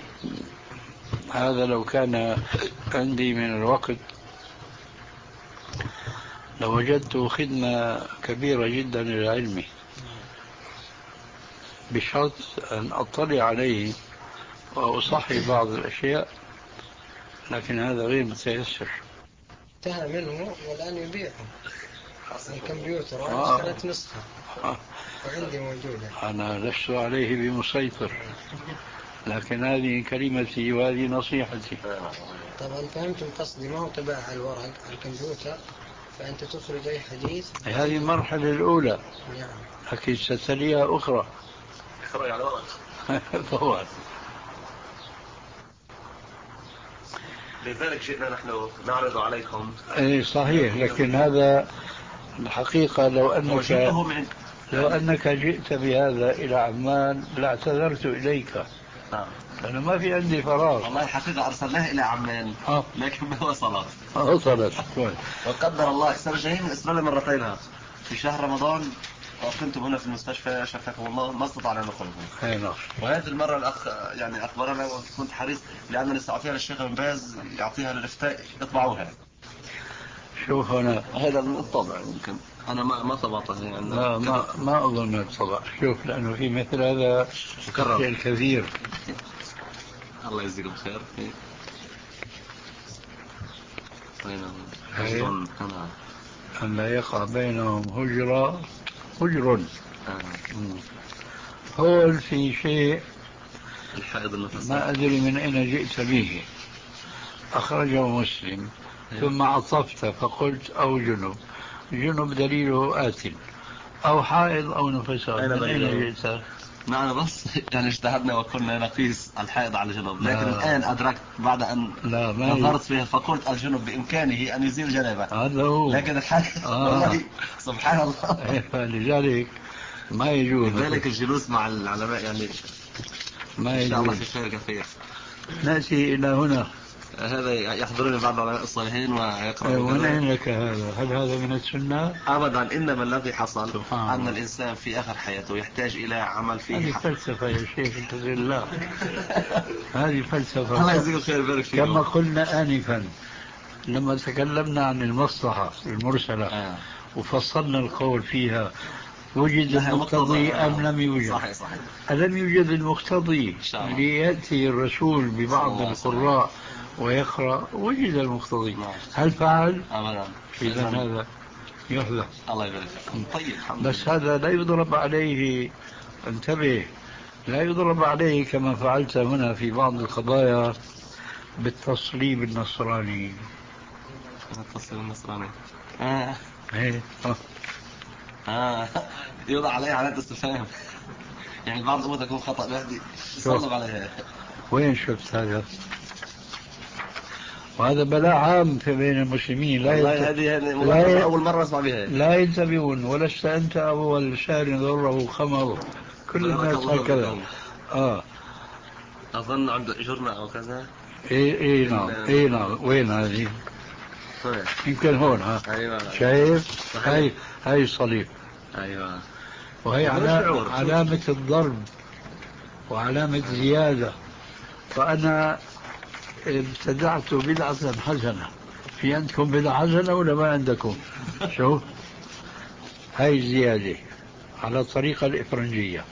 هذا لو كان عندي من الوقت لوجدت خدمة كبيرة جدا للعلم، بشرط أن أطلع عليه وأصحي بعض الأشياء، لكن هذا غير متيسر. انتهى منه والآن يبيعه الكمبيوتر، وأنا اشتريت نسخة آه. وعندي موجودة. أنا لست عليه بمسيطر، لكن هذه كلمتي وهذه نصيحتي. طبعا فهمتم قصدي، ما هو طباعة على الورق على الكمبيوتر، فأنت تخرج أي حديث. هذه المرحلة الأولى. نعم. لكن ستليها أخرى. اخرج على ورق. طبعا. لذلك جئنا نحن نعرض عليكم. اي صحيح، لكن هذا الحقيقة لو أنك لو أنك جئت بهذا إلى عمان لاعتذرت إليك. نعم. أنا ما في عندي فراغ. والله حقيقة أرسلناه إلى عمان آه. لكن ما وصلت. وصلت. وقدر الله أكثر جايين من إسرائيل مرتين في شهر رمضان، وكنتم هنا في المستشفى شفاكم الله، ما استطعنا ندخلكم. وهذه المرة الأخ يعني أخبرنا وكنت حريص لأنني سأعطيها للشيخ بن باز يعطيها للإفتاء يطبعوها. شوف هنا هذا الطبع يمكن أنا ما ما طبعتها يعني. لا ما ما أظن الطبع. شوف لأنه في مثل هذا شيء الكثير. الله يجزيكم خير. أن لا يقع بينهم هجرة هجر. هو في شيء ما أدري من أين جئت به، أخرجه مسلم ثم عطفت فقلت أو جنب. جنب دليله آتٍ، أو حائض أو نفساء. من أين جئت؟ نحن بس يعني اجتهدنا وكنا نقيس الحائض على الجنوب، لكن الآن أدركت بعد أن نظرت فيها فقلت الجنوب بإمكانه أن يزيل جنابه. هذا هو. لكن الحائض آه. والله سبحان الله. فلذلك ما يجوز. لذلك الجلوس مع العلماء يعني ما يجوز. إن شاء الله في خير كثير. نأتي إلى هنا هذا يحضرني بعض العلماء الصالحين ويقرأ. وين لك هذا؟ هل هذا من السنة؟ أبدا، إنما الذي حصل أن الإنسان في آخر حياته يحتاج إلى عمل فيه. هذه فلسفة يا شيخ، انتظر الله. هذه فلسفة. الله يجزيك الخير، بارك فيك. كما قلنا آنفا لما تكلمنا عن المصلحة المرسلة آه. وفصلنا القول فيها، وجد المقتضي أم لم يوجد؟ صحيح صحيح. ألم يوجد المقتضي ليأتي الرسول ببعض القراء ويقرأ؟ وجد المقتضي. هل فعل؟ أبدا. إذا هذا يحذف. الله يبارك فيكم. طيب الحمد بس لله. هذا لا يضرب عليه، انتبه، لا يضرب عليه كما فعلت هنا في بعض القضايا بالتصليب النصراني. التصليب النصراني آه. ايه اه اه يوضع عليه علامة استفهام، يعني بعض الأمور تكون خطأ الواحد يصلب عليها. وين شفت هذا؟ وهذا بلاء عام في بين المسلمين. لا والله هذه لا أول مرة أسمع بها. لا ينتبهون، ولست أنت أول شهر ضره خمره، كل الناس هكذا. اه أظن عند جرنا أو كذا. ايه ايه نعم ايه نعم. وين هذه؟ يمكن هون. ها أيوة. شايف؟ هاي هاي الصليب. أيوة. وهي علامة, علامة الضرب وعلامة زيادة. فأنا ابتدعت بدعة حسنة. في عندكم بدعة حسنة ولا ما عندكم؟ شوف هاي زيادة على الطريقة الإفرنجية.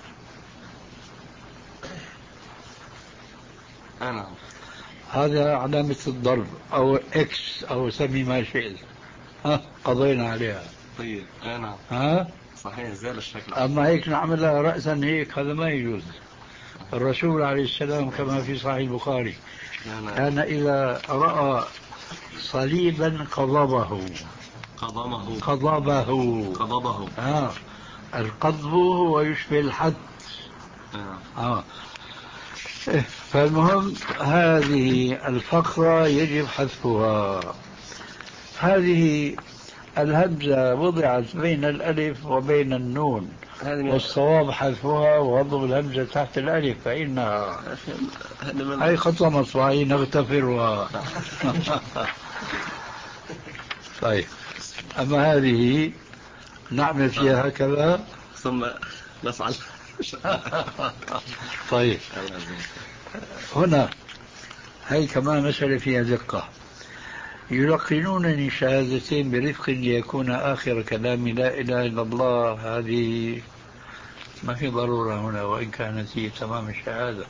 أنا هذا علامة الضرب أو إكس أو سمي ما شئت. ها قضينا عليها. طيب أنا ها صحيح زال الشكل. أما هيك نعملها رأسا هيك هذا ما يجوز. الرسول عليه السلام كما في صحيح البخاري كان إذا رأى صليبا قضبه. قضبه قضبه قضبه آه. القضب هو يشبه الحد. آه. آه. فالمهم هذه الفقرة يجب حذفها. هذه الهمزة وضعت بين الألف وبين النون، والصواب حذفها ووضع الهمزة تحت الألف، فإنها هي خطوة مصباحية نغتفرها. طيب أما هذه نعمل فيها هكذا ثم نفعل. طيب هنا هي كمان مسألة فيها دقة. يلقنونني شهادتين برفق ليكون آخر كلام لا إله إلا الله. هذه ما في ضرورة هنا، وإن كانت هي تمام الشهادة.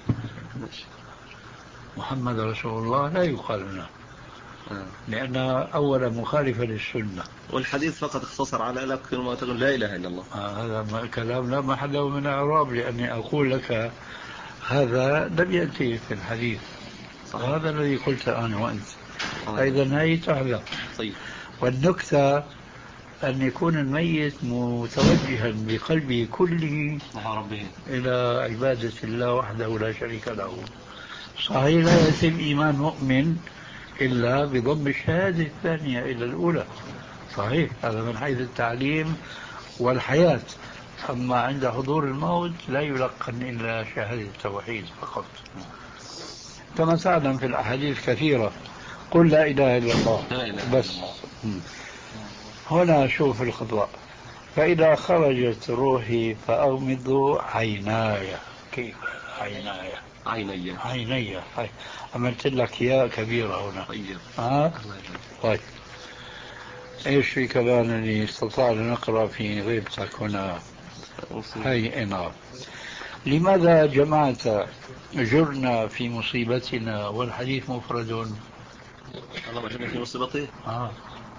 محمد رسول الله لا يقال هنا لأنها أولا مخالفة للسنة، والحديث فقط اختصر على لك ما تقول لا إله إلا الله. آه هذا كلام لا محل له من إعراب، لأني أقول لك هذا لم يأتي في الحديث. وهذا الذي قلت أنا وأنت. أيضا هي تحذف. طيب. والنكتة أن يكون الميت متوجها بقلبه كله إلى عبادة الله وحده لا شريك له. صحيح لا يتم إيمان مؤمن إلا بضم الشهادة الثانية إلى الأولى، صحيح، هذا من حيث التعليم والحياة. أما عند حضور الموت لا يلقن إلا شهادة التوحيد فقط، كما تعلم في الأحاديث كثيرة قل لا إله إلا الله بس. هنا شوف الخطأ. فإذا خرجت روحي فأغمضوا عيناي. كيف عيناي؟ عيني عيني هاي عملت لك يا كبيرة هنا. طيب. ها طيب ايش في كمان اللي استطعنا نقرأ في غيبتك هنا؟ هاي نعم. لماذا جمعت جرنا في مصيبتنا والحديث مفرد؟ الله جرنا في مصيبته. آه.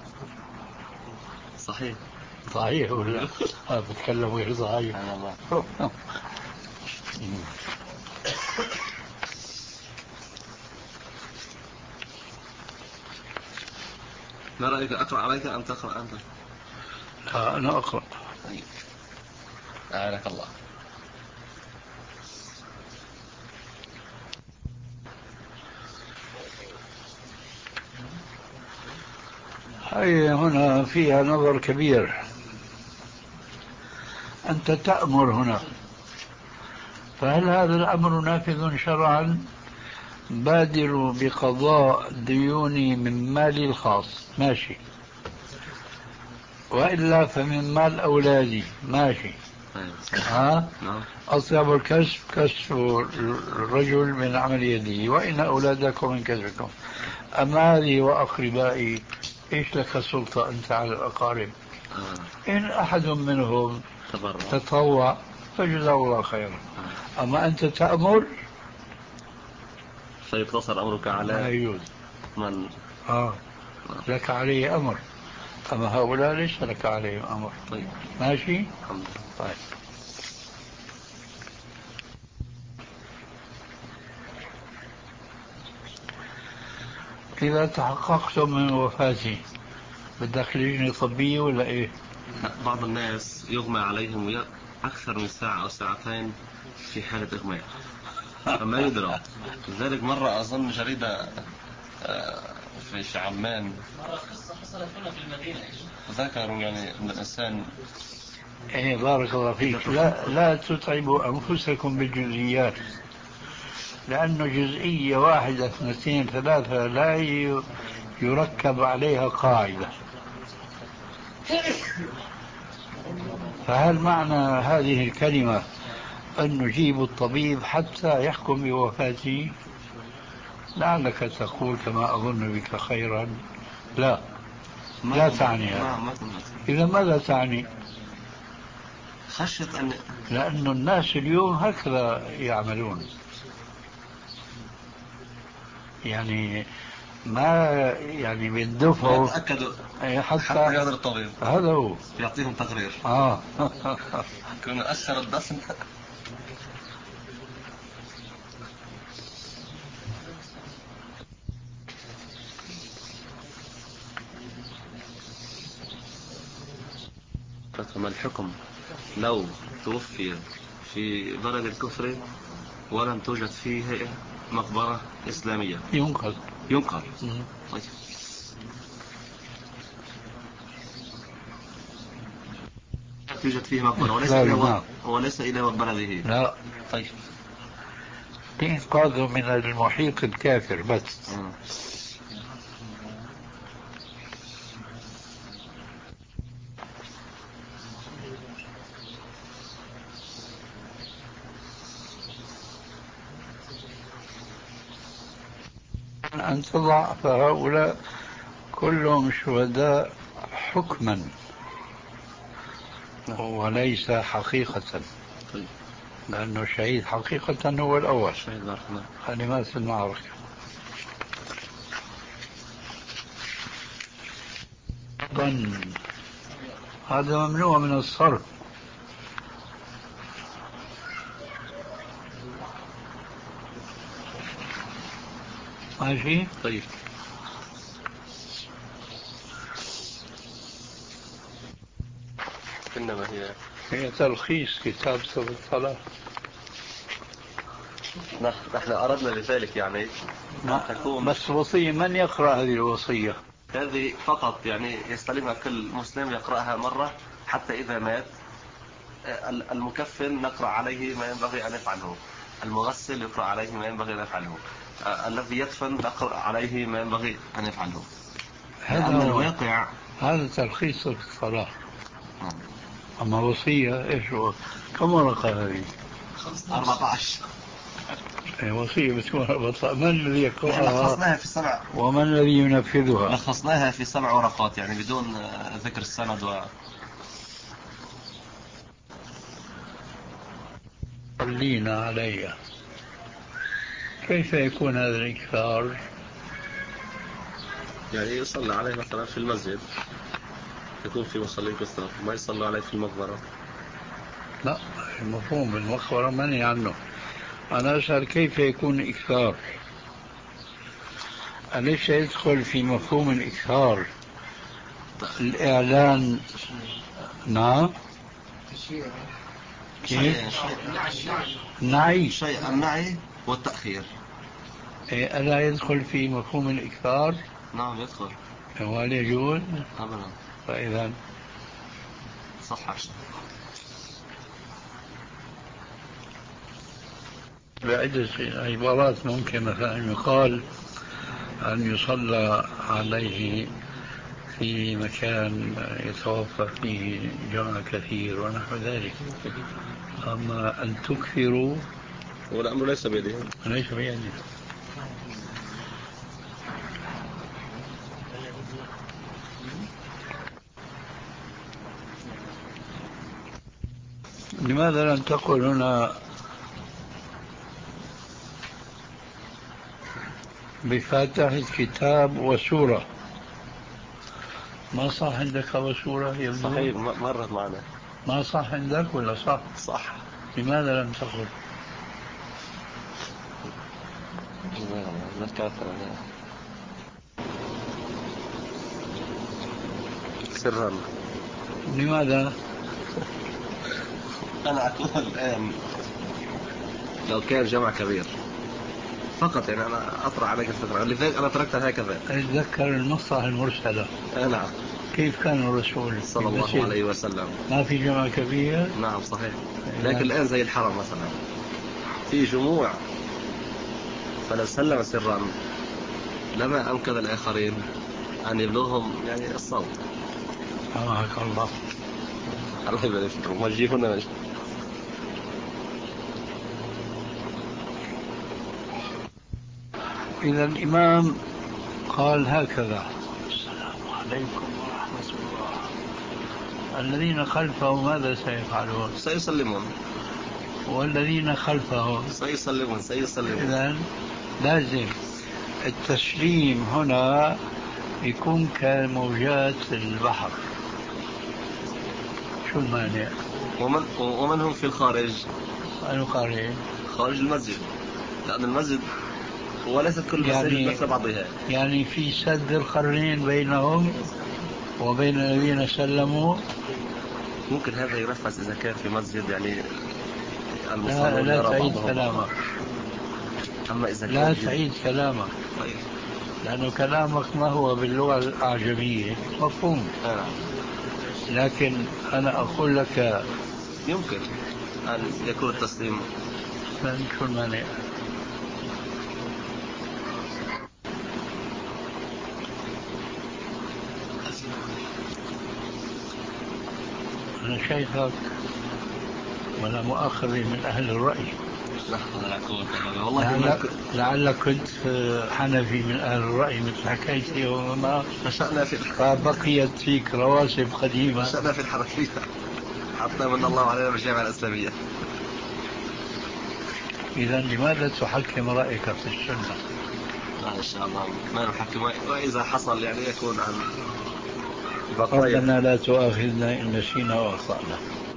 صحيح صحيح ولا آه بتكلم غير صحيح. ما رأيك أقرأ عليك أم تقرأ أنت؟ لا أنا أقرأ. طيب أعانك الله. هي هنا فيها نظر كبير. أنت تأمر هنا، فهل هذا الأمر نافذ شرعا بادروا بقضاء ديوني من مالي الخاص، ماشي، وإلا فمن مال أولادي، ماشي. ها؟ أصعب الكسب كسب الرجل من عمل يده، وإن أولادكم من كسبكم. أما هذه وأقربائي، إيش لك سلطة أنت على الأقارب؟ إن أحد منهم تطوع فجزاه الله خيرا، أما أنت تأمر فيقتصر أمرك على من آه لك عليه أمر، أما هؤلاء ليس لك عليهم أمر. طيب ماشي. طيب إذا تحققتم من وفاتي بدك لجنة طبية ولا إيه؟ بعض الناس يغمى عليهم أكثر من ساعة أو ساعتين في حالة إغماء فما يدرى. لذلك مرة أظن جريدة في عمان حصلت هنا في المدينة ذكروا يعني أن الإنسان. إيه بارك الله فيك. لا لا تتعبوا أنفسكم بالجزئيات، لأنه جزئية واحدة اثنتين ثلاثة لا يركب عليها قاعدة. فهل معنى هذه الكلمة أن نجيب الطبيب حتى يحكم بوفاتي؟ لعلك تقول كما أظن بك خيرا. لا لا تعني هذا. إذا ماذا تعني؟ خشية أن لأن الناس اليوم هكذا يعملون، يعني ما يعني بيندفعوا يتأكدوا حتى, حتى يقدر الطبيب هذا هو يعطيهم تقرير. آه كنا أثر الدسم. فما الحكم لو توفي في بلد الكفر ولم توجد فيه مقبرة إسلامية؟ ينقل ينقل. طيب. توجد فيه مقبرة وليس إلى وليس إلى بلده. لا. طيب. إنقاذ من المحيط الكافر بس. م. أن تضع فهؤلاء كلهم شهداء حكما وليس حقيقة. طيب. لأنه الشهيد حقيقة هو الأول هذه ما في المعركة. هذا ممنوع من الصرف. ماشي. طيب. إنما هي هي تلخيص كتاب سبب الصلاة. نحن أردنا لذلك يعني تكون بس وصية من يقرأ هذه الوصية؟ هذه فقط يعني يستلمها كل مسلم يقرأها مرة حتى إذا مات. المكفن نقرأ عليه ما ينبغي أن يفعله، المغسل يقرأ عليه ما ينبغي أن يفعله، الذي يدفن نقرأ عليه ما ينبغي أن يفعله. هذا الواقع هذا تلخيص في الصلاة. أما وصية إيش هو؟ كم ورقة هذه؟ أربعة عشر. وصية بتكون أربعة. من الذي يقرأها؟ لخصناها في سبع. ومن الذي ينفذها؟ لخصناها في سبع ورقات يعني بدون ذكر السند و صلينا علي. كيف يكون هذا الإكثار؟ يعني يصلى عليه مثلا في المسجد، يكون في مصلين كثر، ما يصلى عليه في المقبرة. لا، المفهوم المقبرة منهي عنه. أنا أسأل كيف يكون إكثار؟ أليس يدخل في مفهوم الإكثار الإعلان؟ نعم. كيف؟ النعي. شيء النعي والتأخير. ألا يدخل في مفهوم الإكثار؟ نعم يدخل. وهل يجوز؟ أبدا. فإذا صح. بعدة عبارات ممكن مثلا يقال أن يصلى عليه في مكان يتوفر فيه جمع كثير ونحو ذلك. أما أن تكثروا والأمر ليس بيده. ليس بيده. لماذا لم تقل هنا بفاتحة كتاب وسورة؟ ما صح عندك وسورة يبدو؟ صحيح مرت معنا. ما صح عندك ولا صح؟ صح. لماذا لم تقل؟ سرا. لماذا؟ أنا أقول الآن لو كان جمع كبير فقط، يعني أنا أطرح عليك الفكرة اللي أنا تركتها هكذا. أتذكر النصة المرسلة. نعم. كيف كان الرسول صلى الله عليه وسلم؟ ما في جمع كبير؟ نعم صحيح. لكن الآن زي الحرم مثلا في جموع، فلو سلم سرا لما أنقذ الآخرين أن يبلغهم يعني الصوت. سامحك الله. الله يبارك فيكم. وجهونا ماشي. إذا الإمام قال هكذا: السلام عليكم ورحمة الله. الذين خلفه ماذا سيفعلون؟ سيسلمون. والذين خلفه سيسلمون سيسلمون. إذا لازم التسليم هنا يكون كموجات البحر. شو المانع؟ ومن, ومن هم في الخارج؟ الخارج خارج المسجد، لأن المسجد وليست كل المساجد يعني مثل بعضها. يعني في سد القرنين بينهم وبين الذين سلموا. ممكن هذا ينفذ إذا كان في مسجد يعني لا, لا تعيد كلامك. أما إذا لا كان تعيد كلامك. طيب. لأنه كلامك ما هو باللغة الأعجمية مفهوم. آه. لكن أنا أقول لك يمكن أن يكون التسليم. شو المانع؟ أنا شايفك ولا مؤاخذة من أهل الرأي. والله لعلك, لعلك كنت حنفي من أهل الرأي مثل حكايتي وما نشأنا في فبقيت فيك رواسب قديمة. نشأنا في الحرفية حتى من الله علينا بالجامعة الإسلامية. إذا لماذا تحكم رأيك في السنة؟ لا إن شاء الله ما نحكم، وإذا حصل يعني يكون عن ربنا لا تؤاخذنا إن نسينا وأخطأنا.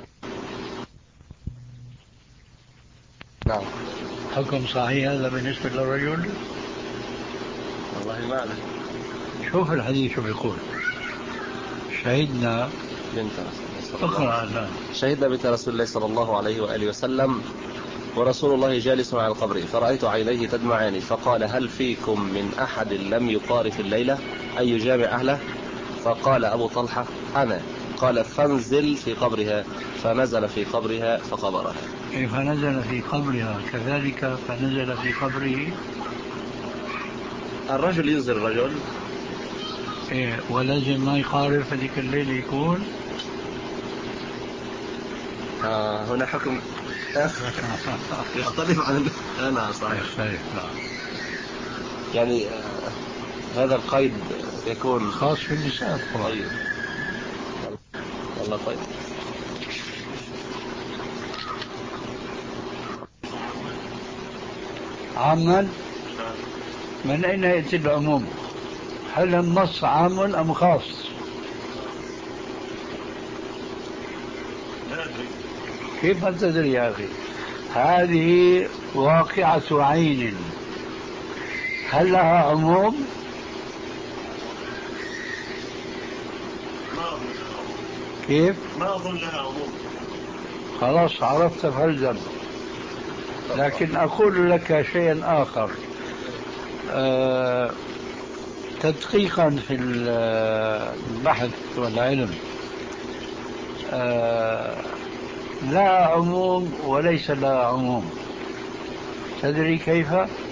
نعم. حكم صحيح هذا بالنسبة للرجل؟ والله ما أعلم. شوف الحديث شو بيقول: شهدنا بنت اقرأ الآن. شهدنا بنت رسول الله صلى الله عليه وآله وسلم ورسول الله جالس على القبر، فرأيت عينيه تدمعان، فقال: هل فيكم من أحد لم يقارف الليلة أي يجامع أهله؟ فقال أبو طلحة: أنا. قال: فانزل في قبرها. فنزل في قبرها فقبرها. فنزل في قبرها كذلك فنزل في قبره. الرجل ينزل الرجل إيه، ولازم ما يقارف هذيك الليل يكون. آه هنا حكم يختلف عن أنا صحيح. يختلف نعم. يعني آه هذا القيد يكون خاص في النساء. طيب والله طيب. عاما من أين يأتي العموم؟ هل النص عام أم خاص؟ كيف أنت تدري يا أخي؟ هذه واقعة عين، هل لها عموم؟ كيف؟ ما أظن لها عموم. خلاص عرفت فالزم. لكن أقول لك شيئا آخر أه تدقيقا في البحث والعلم. أه لا عموم وليس لا عموم. تدري كيف؟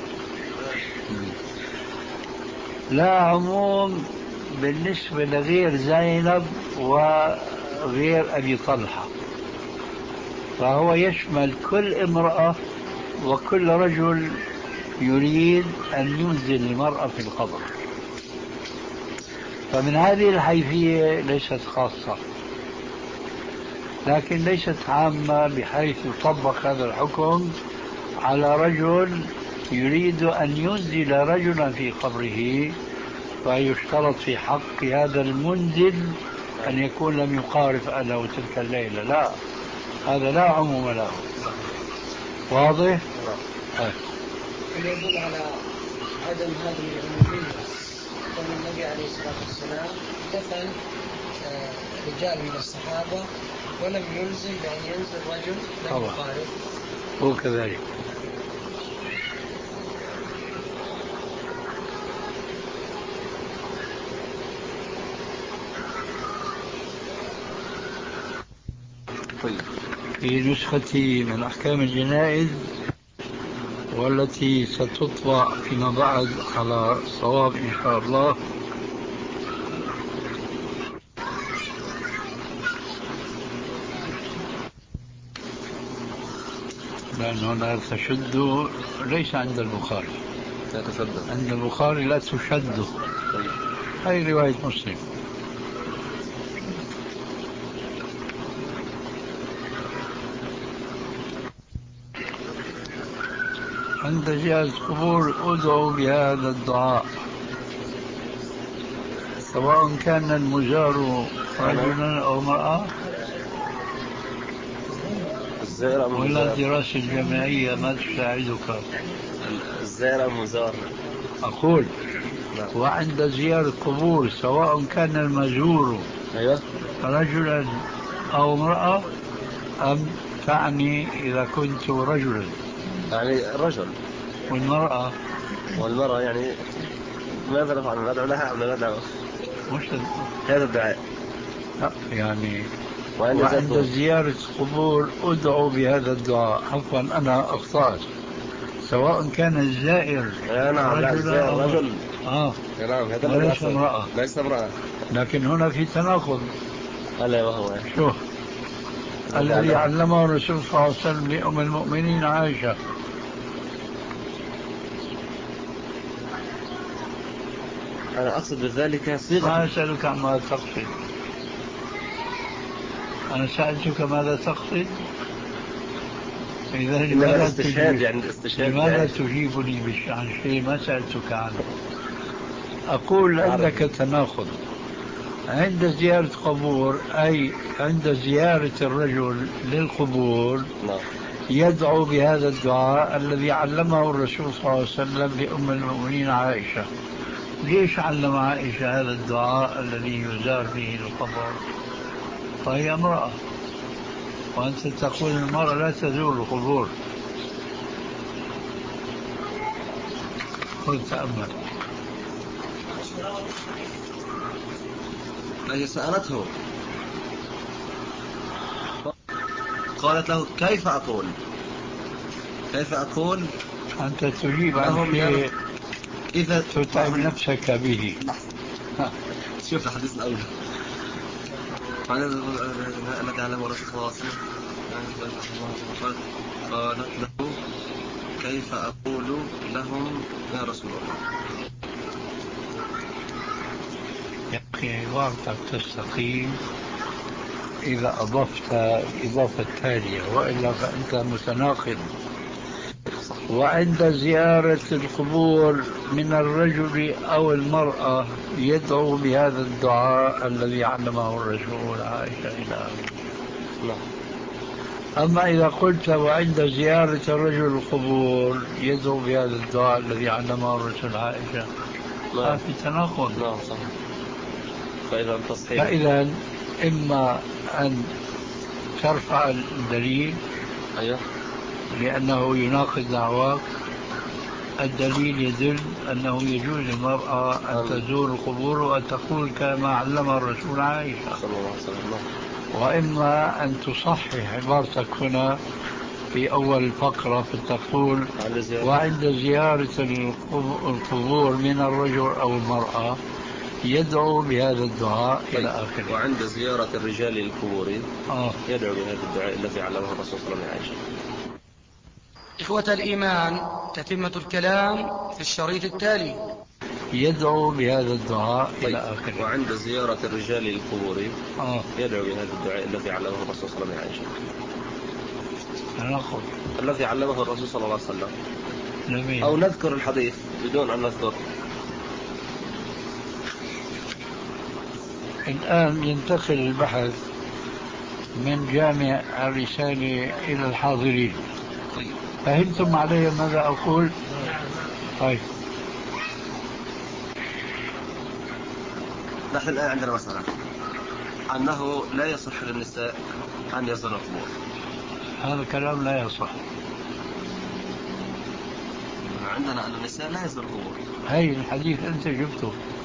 لا عموم بالنسبة لغير زينب وغير أبي طلحة، فهو يشمل كل امرأة وكل رجل يريد أن ينزل المرأة في القبر. فمن هذه الحيثية ليست خاصة، لكن ليست عامة بحيث يطبق هذا الحكم على رجل يريد أن ينزل رجلا في قبره، فيشترط في حق هذا المنزل أن يكون لم يقارف أهله تلك الليلة. لا، هذا لا عموم له. واضح؟ اللي يدل على عدم هذه العمومية أن النبي عليه الصلاة والسلام دفن رجال من الصحابة ولم يلزم بأن ينزل رجل لم يقارف. هو كذلك. في نسختي من أحكام الجنائز والتي ستطبع فيما بعد على صواب إن شاء الله، لأنه لا تشد ليس عند البخاري، لا تشد عند البخاري لا تشد، هذه رواية مسلم. عند زيارة القبور ادعوا بهذا الدعاء، سواء كان المزار رجلا أو امرأة، ولا الدراسة الجامعية ما تساعدك. الزائر أم مزار؟ أقول وعند زيارة القبور سواء كان المزور رجلا أو امرأة، أم تعني إذا كنت رجلا يعني الرجل والمرأة والمرأة، يعني ماذا نفعل؟ ندعو لها أم لا ندعو؟ مش هذا الدعاء يعني. وعند, وعند زيارة القبور ادعوا بهذا الدعاء. عفوا أنا أخطأت، سواء كان الزائر رجلا أو رجل. آه نعم، هذا ليس امرأة. ليس امرأة، لكن هنا في تناقض. ألا وهو شوف الذي علمه الرسول صلى الله عليه وسلم لأم المؤمنين عائشة. أنا أقصد بذلك صيغة. ما أسألك عما تقصد، أنا سألتك ماذا تقصد. إذا لماذا الاستشهاد يعني الاستشهاد لماذا تجيبني عن شيء ما سألتك عنه؟ أقول عندك تناقض. عند زيارة قبور أي عند زيارة الرجل للقبور يدعو بهذا الدعاء الذي علمه الرسول صلى الله عليه وسلم لأم المؤمنين عائشة. ليش علم عائشة هذا الدعاء الذي يزار به القبر؟ فهي امرأة، وأنت تقول المرأة لا تزور القبور. قل تأمل. هي سألته قالت له كيف أقول كيف أقول أنت تجيب عن شيء إذا تتعب نفسك به. شوف الحديث الأول الذي علمه رسول الله صلى الله عليه وسلم قالت له كيف أقول لهم يا رسول الله. يا أخي عبارتك تستقيم إذا أضفت الإضافة التالية، وإلا فأنت متناقض. وعند زيارة القبور من الرجل أو المرأة يدعو بهذا الدعاء الذي علمه الرسول عائشة إلى آخره. أما إذا قلت وعند زيارة الرجل القبور يدعو بهذا الدعاء الذي علمه الرسول عائشة، ما في تناقض. نعم صح. فإذا فإذا إما أن ترفع الدليل أيوه لأنه يناقض دعواك. الدليل يدل أنه يجوز للمرأة أن تزور القبور وأن تقول كما علم الرسول عائشة. صلى الله عليه وسلم. وإما أن تصحح عبارتك هنا في أول فقرة في التقول وعند زيارة القبور من الرجل أو المرأة يدعو بهذا الدعاء إلى آخره. وعند زيارة الرجال للقبور آه. يدعو بهذا الدعاء الذي علمه الرسول صلى الله عليه وسلم. إخوة الإيمان، تتمة الكلام في الشريط التالي. يدعو بهذا الدعاء إلى آخره. وعند زيارة الرجال للقبور آه. يدعو بهذا الدعاء الذي علمه الرسول صلى الله عليه وسلم. نأخذ الذي علمه الرسول صلى الله عليه وسلم. جميل. أو نذكر الحديث بدون أن نذكر. الآن ينتقل البحث من جامع الرسالة إلى الحاضرين. فهمتم علي ماذا أقول؟ طيب. نحن الآن عندنا مسألة أنه لا يصح للنساء أن يزورن القبور. هذا الكلام لا يصح. عندنا أن النساء لا يزورن القبور. هاي الحديث أنت جبته.